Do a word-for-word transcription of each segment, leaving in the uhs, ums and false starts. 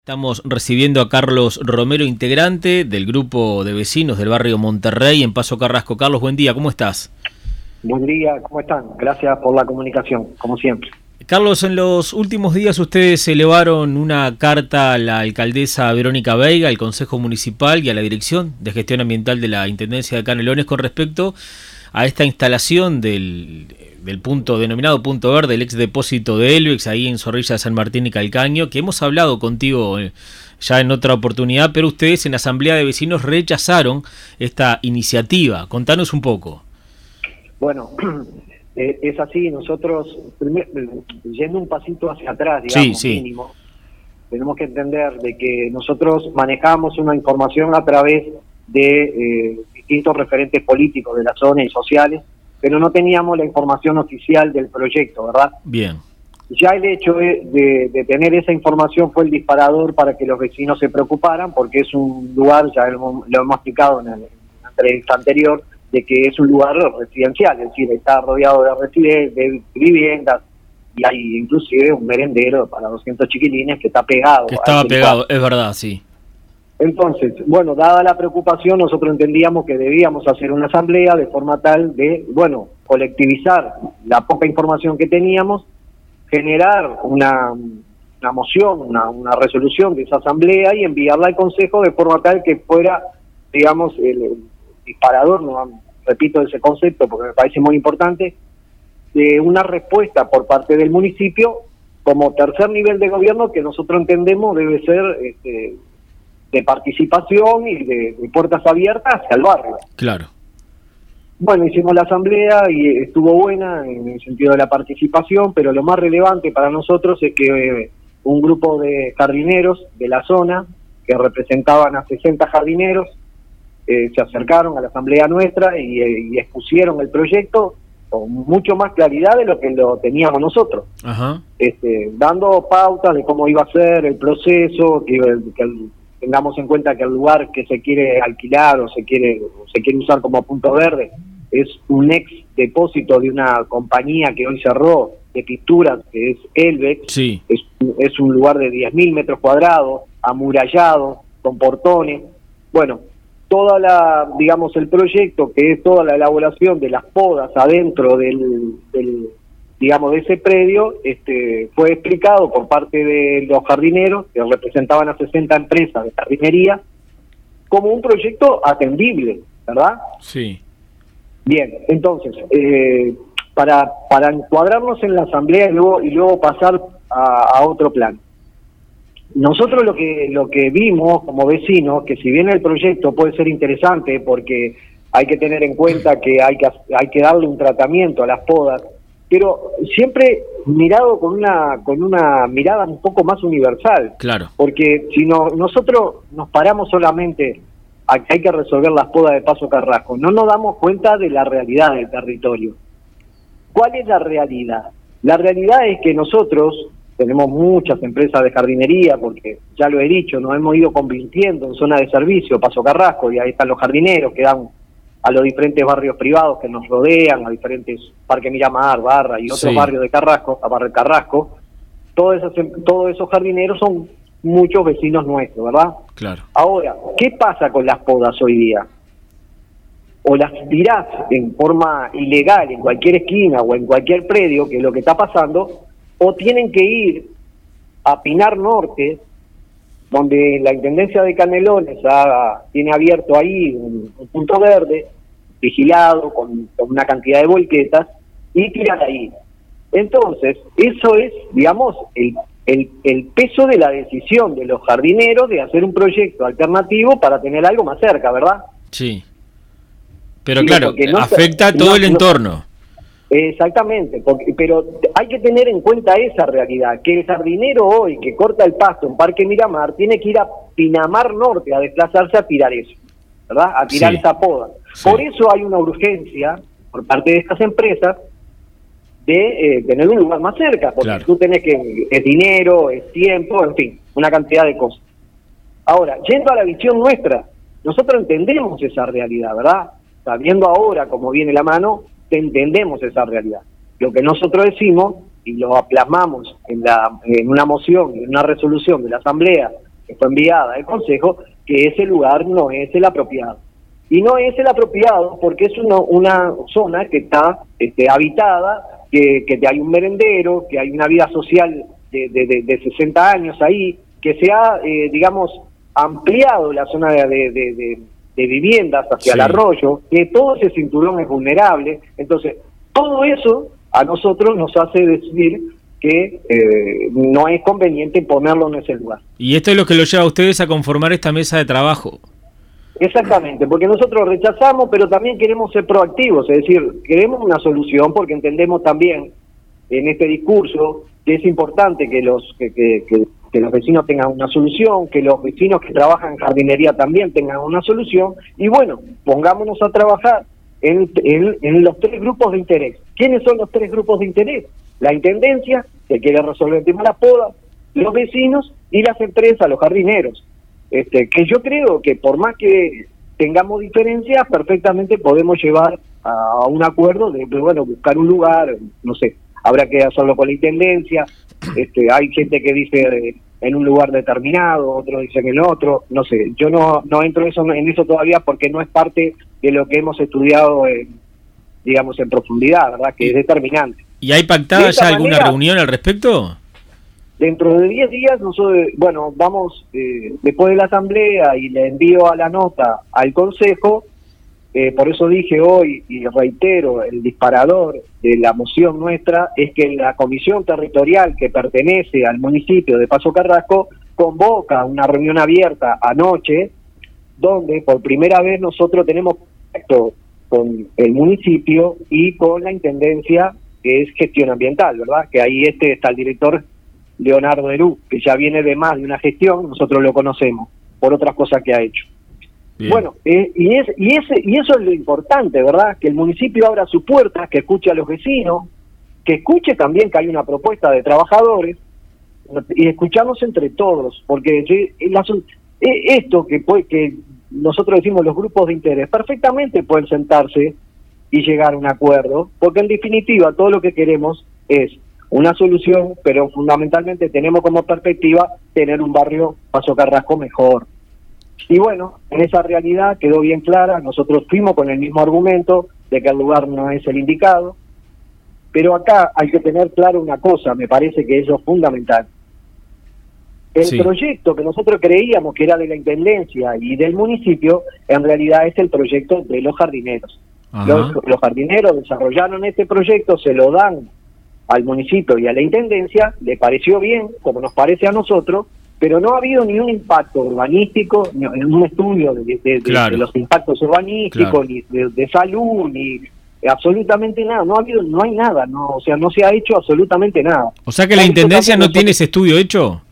Estamos recibiendo a Carlos Romero, integrante del grupo de vecinos del barrio Monterrey en Paso Carrasco. Carlos, buen día, ¿cómo estás? Buen día, ¿cómo están? Gracias por la comunicación, como siempre. Carlos, en los últimos días ustedes elevaron una carta a la alcaldesa Verónica Veiga, al Consejo Municipal y a la Dirección de Gestión Ambiental de la Intendencia de Canelones con respecto a esta instalación del, del punto denominado Punto Verde, el ex depósito de Elvex, ahí en Zorrilla de San Martín y Calcaño, que hemos hablado contigo eh, ya en otra oportunidad, pero ustedes en la Asamblea de Vecinos rechazaron esta iniciativa. Contanos un poco. Bueno, eh, es así, nosotros, primer, yendo un pasito hacia atrás, digamos, sí, sí. mínimo, tenemos que entender de que nosotros manejamos una información a través de eh, distintos referentes políticos de la zona y sociales, pero no teníamos la información oficial del proyecto, ¿verdad? Bien. Ya el hecho de, de, de tener esa información fue el disparador para que los vecinos se preocuparan, porque es un lugar, ya lo, lo hemos explicado en, el, en la entrevista anterior, de que es un lugar residencial, es decir, está rodeado de, residen- de viviendas, y hay inclusive un merendero para doscientos chiquilines que está pegado. Que estaba pegado, es verdad, sí. Entonces, bueno, dada la preocupación, nosotros entendíamos que debíamos hacer una asamblea de forma tal de, bueno, colectivizar la poca información que teníamos, generar una, una moción, una, una resolución de esa asamblea y enviarla al Consejo de forma tal que fuera, digamos, el, el disparador, no repito ese concepto porque me parece muy importante, de una respuesta por parte del municipio como tercer nivel de gobierno que nosotros entendemos debe ser este, de participación y de, de puertas abiertas hacia el barrio. Claro. Bueno, hicimos la asamblea y estuvo buena en el sentido de la participación, pero lo más relevante para nosotros es que eh, un grupo de jardineros de la zona, que representaban a sesenta jardineros, eh, se acercaron a la asamblea nuestra y, eh, y expusieron el proyecto con mucho más claridad de lo que lo teníamos nosotros. Ajá. Este, dando pautas de cómo iba a ser el proceso, que, que el, tengamos en cuenta que el lugar que se quiere alquilar o se quiere o se quiere usar como punto verde es un ex depósito de una compañía que hoy cerró de pinturas, que es Elvex. Sí. Es, es un lugar de diez mil metros cuadrados, amurallado, con portones. Bueno, toda la, digamos, el proyecto, que es toda la elaboración de las podas adentro del, del digamos, de ese predio, este, fue explicado por parte de los jardineros, que representaban a sesenta empresas de jardinería, como un proyecto atendible, ¿verdad? Sí. Bien, entonces, eh, para, para encuadrarnos en la asamblea y luego, y luego pasar a, a otro plan. Nosotros lo que lo que vimos como vecinos, que si bien el proyecto puede ser interesante porque hay que tener en cuenta que hay que hay que darle un tratamiento a las podas, pero siempre mirado con una con una mirada un poco más universal. Claro. Porque si no, nosotros nos paramos solamente a que hay que resolver las podas de Paso Carrasco, no nos damos cuenta de la realidad del territorio. ¿Cuál es la realidad? La realidad es que nosotros tenemos muchas empresas de jardinería, porque ya lo he dicho, nos hemos ido convirtiendo en zona de servicio, Paso Carrasco, y ahí están los jardineros que dan a los diferentes barrios privados que nos rodean, a diferentes Parque Miramar, Barra y otros Sí. barrios de Carrasco, a Barrio Carrasco. Todos esos, todos esos jardineros son muchos vecinos nuestros, ¿verdad? Claro. Ahora, ¿qué pasa con las podas hoy día? O las tirás en forma ilegal en cualquier esquina o en cualquier predio, que es lo que está pasando, o tienen que ir a Pinar Norte, donde la Intendencia de Canelones ha, tiene abierto ahí un, un punto verde, vigilado, con, con una cantidad de volquetas, y tirar ahí. Entonces, eso es, digamos, el, el, el peso de la decisión de los jardineros de hacer un proyecto alternativo para tener algo más cerca, ¿verdad? Sí. Pero Sí, claro, porque no afecta a se- todo no- el no- entorno. Exactamente, porque, pero hay que tener en cuenta esa realidad, que el jardinero hoy que corta el pasto en Parque Miramar tiene que ir a Pinamar Norte a desplazarse a tirar eso, ¿verdad? A tirar Sí. esa poda. Sí. Por eso hay una urgencia por parte de estas empresas de eh, tener un lugar más cerca, porque Claro. tú tenés que, es dinero, es tiempo, en fin, una cantidad de cosas. Ahora, yendo a la visión nuestra, nosotros entendemos esa realidad, ¿verdad? Sabiendo ahora cómo viene la mano, entendemos esa realidad. Lo que nosotros decimos y lo plasmamos en, la, en una moción, en una resolución de la Asamblea que fue enviada al Consejo, que ese lugar no es el apropiado. Y no es el apropiado porque es una, una zona que está este, habitada, que, que hay un merendero, que hay una vida social de, de, de, de sesenta años ahí, que se ha, eh, digamos, ampliado la zona de, de, de, de, de viviendas hacia sí. el arroyo, que todo ese cinturón es vulnerable. Entonces, todo eso a nosotros nos hace decidir que eh, no es conveniente ponerlo en ese lugar. Y esto es lo que lo lleva a ustedes a conformar esta mesa de trabajo. Exactamente, porque nosotros rechazamos, pero también queremos ser proactivos, es decir, queremos una solución porque entendemos también en este discurso que es importante que los que, que, que, que los vecinos tengan una solución, que los vecinos que trabajan en jardinería también tengan una solución, y bueno, pongámonos a trabajar en, en, en los tres grupos de interés. ¿Quiénes son los tres grupos de interés? La Intendencia, que quiere resolver el tema de la poda, los vecinos y las empresas, los jardineros. Este, que yo creo que por más que tengamos diferencias, perfectamente podemos llevar a un acuerdo de, de bueno, buscar un lugar, no sé, habrá que hacerlo con la Intendencia, este, hay gente que dice eh, en un lugar determinado, otros dicen en otro, no sé, yo no no entro eso, en eso todavía porque no es parte de lo que hemos estudiado, en, digamos, en profundidad, ¿verdad? Que es determinante. ¿Y hay pactada ya alguna manera, reunión al respecto? Dentro de diez días, nosotros, bueno, vamos, eh, después de la asamblea y le envío a la nota al Consejo, eh, por eso dije hoy y reitero, el disparador de la moción nuestra es que la comisión territorial que pertenece al municipio de Paso Carrasco convoca una reunión abierta anoche, donde por primera vez nosotros tenemos contacto con el municipio y con la Intendencia, que es gestión ambiental, ¿verdad? Que ahí este está el director Leonardo Derú, que ya viene de más de una gestión, nosotros lo conocemos por otras cosas que ha hecho. Bien. Bueno, eh, y, es, y, ese, y eso es lo importante, ¿verdad? Que el municipio abra sus puertas, que escuche a los vecinos, que escuche también que hay una propuesta de trabajadores, y escuchamos entre todos, porque la, esto que, puede, que nosotros decimos los grupos de interés, perfectamente pueden sentarse y llegar a un acuerdo, porque en definitiva todo lo que queremos es una solución, pero fundamentalmente tenemos como perspectiva tener un barrio Paso Carrasco mejor. Y bueno, en esa realidad quedó bien clara, nosotros fuimos con el mismo argumento de que el lugar no es el indicado, pero acá hay que tener claro una cosa, me parece que eso es fundamental. El sí. proyecto que nosotros creíamos que era de la Intendencia y del municipio, en realidad es el proyecto de los jardineros. Los, los jardineros desarrollaron este proyecto, se lo dan al municipio y a la Intendencia, le pareció bien, como nos parece a nosotros, pero no ha habido ni un impacto urbanístico, ni un estudio de, de, de, claro. de los impactos urbanísticos, claro. ni de, de salud, ni absolutamente nada, no ha habido, no hay nada, no, o sea, no se ha hecho absolutamente nada. O sea que la Intendencia no tiene ese estudio hecho.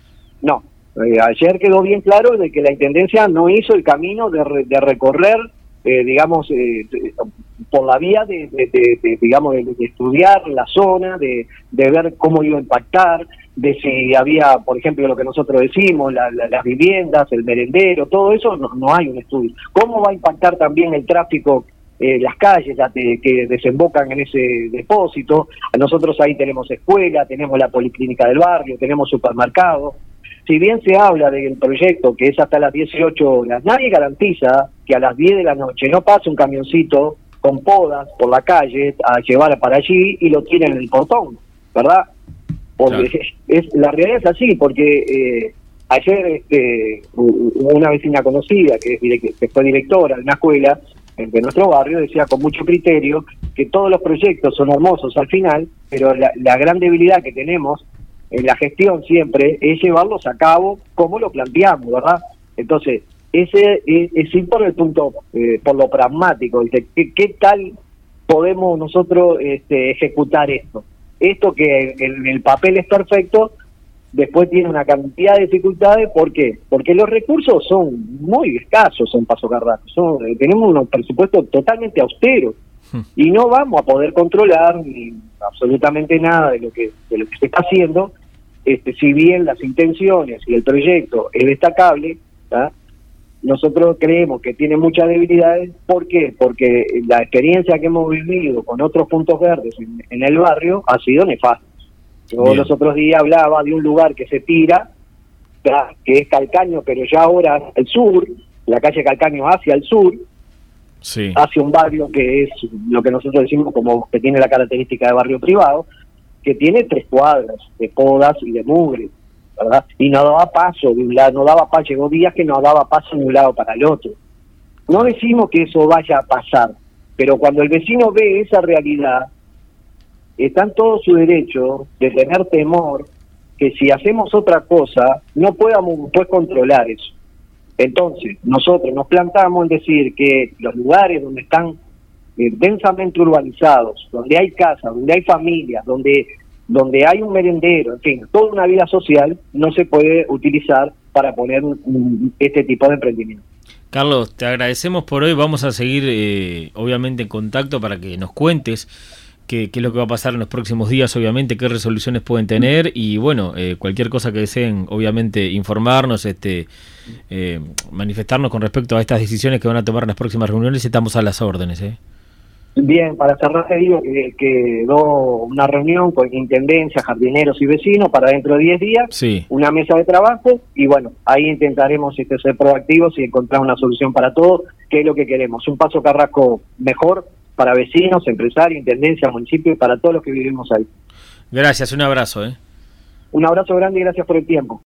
No, eh, ayer quedó bien claro de que la Intendencia no hizo el camino de, re, de recorrer, eh, digamos, eh, de, por la vía de, de, de, de digamos, de, de estudiar la zona, de, de ver cómo iba a impactar, de si había, por ejemplo, lo que nosotros decimos, la, la, las viviendas, el merendero, todo eso, no, no hay un estudio. ¿Cómo va a impactar también el tráfico, eh, las calles las de, que desembocan en ese depósito? Nosotros ahí tenemos escuela, tenemos la policlínica del barrio, tenemos supermercado. Si bien se habla del proyecto que es hasta las dieciocho horas, nadie garantiza que a las diez de la noche no pase un camioncito con podas por la calle a llevar para allí y lo tienen en el portón, ¿verdad? Porque claro. es, la realidad es así, porque eh, ayer este, una vecina conocida que, es, que fue directora de una escuela de nuestro barrio decía con mucho criterio que todos los proyectos son hermosos al final, pero la, la gran debilidad que tenemos en la gestión siempre es llevarlos a cabo como lo planteamos, ¿verdad? Entonces, ese es, es ir por el punto, eh, por lo pragmático, ¿qué, qué tal podemos nosotros este, ejecutar esto? Esto que en el papel es perfecto, después tiene una cantidad de dificultades, ¿por qué? Porque los recursos son muy escasos en Paso Carrasco, son, eh, tenemos unos presupuestos totalmente austeros, y no vamos a poder controlar ni absolutamente nada de lo que de lo que se está haciendo, este, si bien las intenciones y el proyecto es destacable, ¿tá? Nosotros creemos que tiene muchas debilidades. ¿Por qué? Porque la experiencia que hemos vivido con otros puntos verdes en, en el barrio ha sido nefasta. Yo bien. Los otros días hablaba de un lugar que se tira que es Calcaño, pero ya ahora hacia el sur, la calle Calcaño hacia el sur, sí. hacia un barrio que es lo que nosotros decimos como que tiene la característica de barrio privado, que tiene tres cuadras de podas y de mugre, ¿verdad? Y no daba paso de un lado, no daba paso, llegó días que no daba paso de un lado para el otro. No decimos que eso vaya a pasar, pero cuando el vecino ve esa realidad, está en todo su derecho de tener temor que si hacemos otra cosa, no podamos pues controlar eso. Entonces, nosotros nos plantamos en decir que los lugares donde están eh, densamente urbanizados, donde hay casas, donde hay familias, donde, donde hay un merendero, en fin, toda una vida social, no se puede utilizar para poner um, este tipo de emprendimiento. Carlos, te agradecemos por hoy, vamos a seguir eh, obviamente en contacto para que nos cuentes qué, qué es lo que va a pasar en los próximos días, obviamente, qué resoluciones pueden tener y bueno, eh, cualquier cosa que deseen, obviamente, informarnos, este, eh, manifestarnos con respecto a estas decisiones que van a tomar en las próximas reuniones, estamos a las órdenes. ¿eh? Bien, para cerrar te digo que quedó una reunión con intendencia, jardineros y vecinos para dentro de diez días, sí. Una mesa de trabajo y bueno, ahí intentaremos este, ser proactivos y encontrar una solución para todo, que es lo que queremos, un Paso Carrasco mejor para vecinos, empresarios, intendencia, municipio y para todos los que vivimos ahí. Gracias, un abrazo. ¿eh? Un abrazo grande y gracias por el tiempo.